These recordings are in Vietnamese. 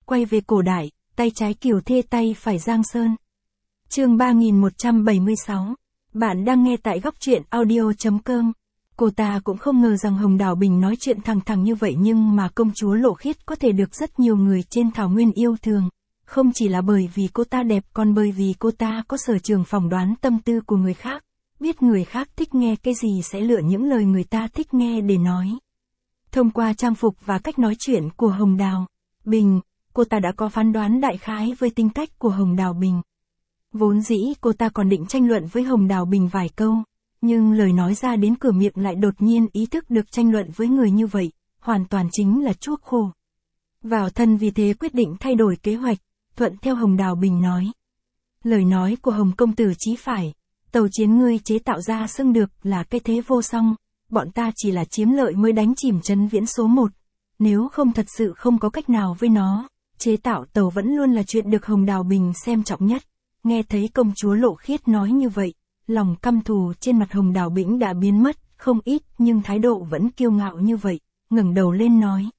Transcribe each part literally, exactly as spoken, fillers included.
quay về cổ đại, tay trái Kiều Thê tay phải Giang Sơn. Chương ba nghìn một trăm bảy mươi sáu. Bạn đang nghe tại góc truyện audio chấm com. Cô ta cũng không ngờ rằng Hồng Đào Bình nói chuyện thẳng thắn như vậy, nhưng mà công chúa Lộ Khiết có thể được rất nhiều người trên thảo nguyên yêu thương. Không chỉ là bởi vì cô ta đẹp, còn bởi vì cô ta có sở trường phỏng đoán tâm tư của người khác. Biết người khác thích nghe cái gì sẽ lựa những lời người ta thích nghe để nói. Thông qua trang phục và cách nói chuyện của Hồng Đào Bình, cô ta đã có phán đoán đại khái với tính cách của Hồng Đào Bình. Vốn dĩ cô ta còn định tranh luận với Hồng Đào Bình vài câu, nhưng lời nói ra đến cửa miệng lại đột nhiên ý thức được tranh luận với người như vậy, hoàn toàn chính là chuốc khổ. Vào thân vì thế quyết định thay đổi kế hoạch, thuận theo Hồng Đào Bình nói. Lời nói của Hồng công tử chí phải, tàu chiến ngươi chế tạo ra xưng được là cái thế vô song, bọn ta chỉ là chiếm lợi mới đánh chìm Trấn Viễn số một, nếu không thật sự không có cách nào với nó, chế tạo tàu vẫn luôn là chuyện được Hồng Đào Bình xem trọng nhất. Nghe thấy công chúa Lộ Khiết nói như vậy, lòng căm thù trên mặt Hồng Đào Bình đã biến mất, không ít, nhưng thái độ vẫn kiêu ngạo như vậy, ngẩng đầu lên nói.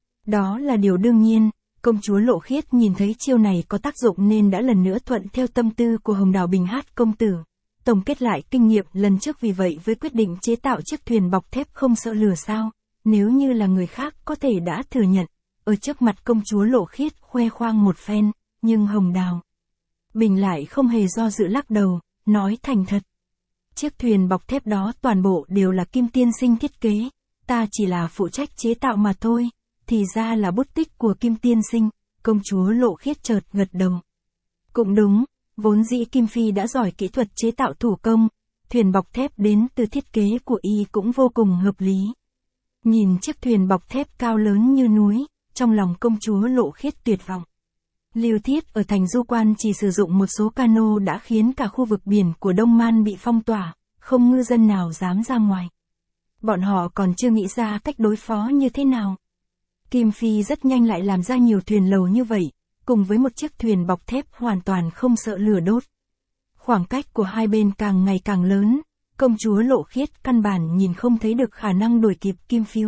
Đó là điều đương nhiên, công chúa Lộ Khiết nhìn thấy chiêu này có tác dụng nên đã lần nữa thuận theo tâm tư của Hồng Đào Bình hát công tử. Tổng kết lại kinh nghiệm lần trước, vì vậy với quyết định chế tạo chiếc thuyền bọc thép không sợ lửa sao, nếu như là người khác có thể đã thừa nhận, ở trước mặt công chúa Lộ Khiết khoe khoang một phen, nhưng Hồng Đào Bình lại không hề do dự lắc đầu, nói thành thật. Chiếc thuyền bọc thép đó toàn bộ đều là Kim Tiên Sinh thiết kế, ta chỉ là phụ trách chế tạo mà thôi, thì ra là bút tích của Kim Tiên Sinh, công chúa Lộ Khiết chợt gật đầu. Cũng đúng, vốn dĩ Kim Phi đã giỏi kỹ thuật chế tạo thủ công, thuyền bọc thép đến từ thiết kế của y cũng vô cùng hợp lý. Nhìn chiếc thuyền bọc thép cao lớn như núi, trong lòng công chúa Lộ Khiết tuyệt vọng. Lưu Thiết ở thành Du Quan chỉ sử dụng một số cano đã khiến cả khu vực biển của Đông Man bị phong tỏa, không ngư dân nào dám ra ngoài. Bọn họ còn chưa nghĩ ra cách đối phó như thế nào. Kim Phi rất nhanh lại làm ra nhiều thuyền lầu như vậy, cùng với một chiếc thuyền bọc thép hoàn toàn không sợ lửa đốt. Khoảng cách của hai bên càng ngày càng lớn, công chúa Lộ Khiết căn bản nhìn không thấy được khả năng đuổi kịp Kim Phiêu.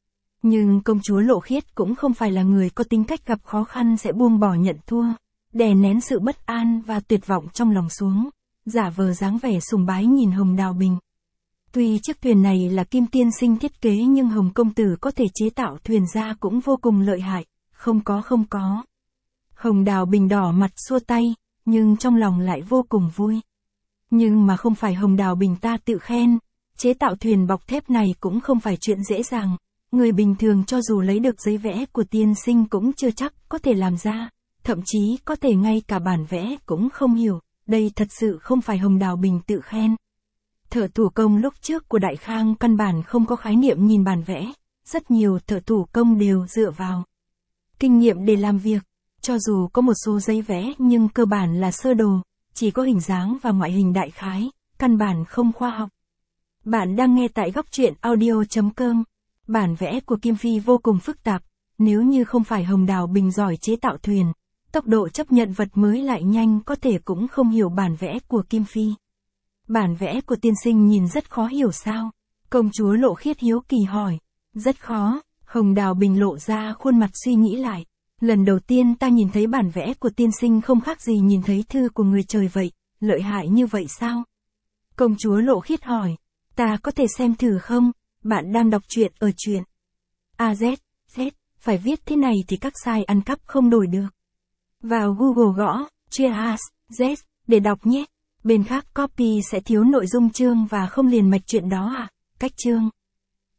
Nhưng công chúa Lộ Khiết cũng không phải là người có tính cách gặp khó khăn sẽ buông bỏ nhận thua, đè nén sự bất an và tuyệt vọng trong lòng xuống, giả vờ dáng vẻ sùng bái nhìn Hồng Đào Bình. Tuy chiếc thuyền này là Kim Tiên Sinh thiết kế, nhưng Hồng công tử có thể chế tạo thuyền ra cũng vô cùng lợi hại, không có không có. Hồng Đào Bình đỏ mặt xua tay, nhưng trong lòng lại vô cùng vui. Nhưng mà không phải Hồng Đào Bình ta tự khen, chế tạo thuyền bọc thép này cũng không phải chuyện dễ dàng. Người bình thường cho dù lấy được giấy vẽ của tiên sinh cũng chưa chắc có thể làm ra, thậm chí có thể ngay cả bản vẽ cũng không hiểu, đây thật sự không phải Hồng Đào Bình tự khen. Thợ thủ công lúc trước của Đại Khang căn bản không có khái niệm nhìn bản vẽ, rất nhiều thợ thủ công đều dựa vào kinh nghiệm để làm việc, cho dù có một số giấy vẽ nhưng cơ bản là sơ đồ, chỉ có hình dáng và ngoại hình đại khái, căn bản không khoa học. Bạn đang nghe tại góc truyện audio chấm com. Bản vẽ của Kim Phi vô cùng phức tạp, nếu như không phải Hồng Đào Bình giỏi chế tạo thuyền, tốc độ chấp nhận vật mới lại nhanh có thể cũng không hiểu bản vẽ của Kim Phi. Bản vẽ của tiên sinh nhìn rất khó hiểu sao? Công chúa Lộ Khiết hiếu kỳ hỏi. Rất khó, Hồng Đào Bình lộ ra khuôn mặt suy nghĩ lại. Lần đầu tiên ta nhìn thấy bản vẽ của tiên sinh không khác gì nhìn thấy thư của người trời vậy, lợi hại như vậy sao? Công chúa Lộ Khiết hỏi. Ta có thể xem thử không? Bạn đang đọc truyện ở truyện a zét, Z, phải viết thế này thì các site ăn cắp không đổi được. Vào Google gõ, truyện a zét, để đọc nhé. Bên khác copy sẽ thiếu nội dung chương và không liền mạch chuyện đó à? Cách chương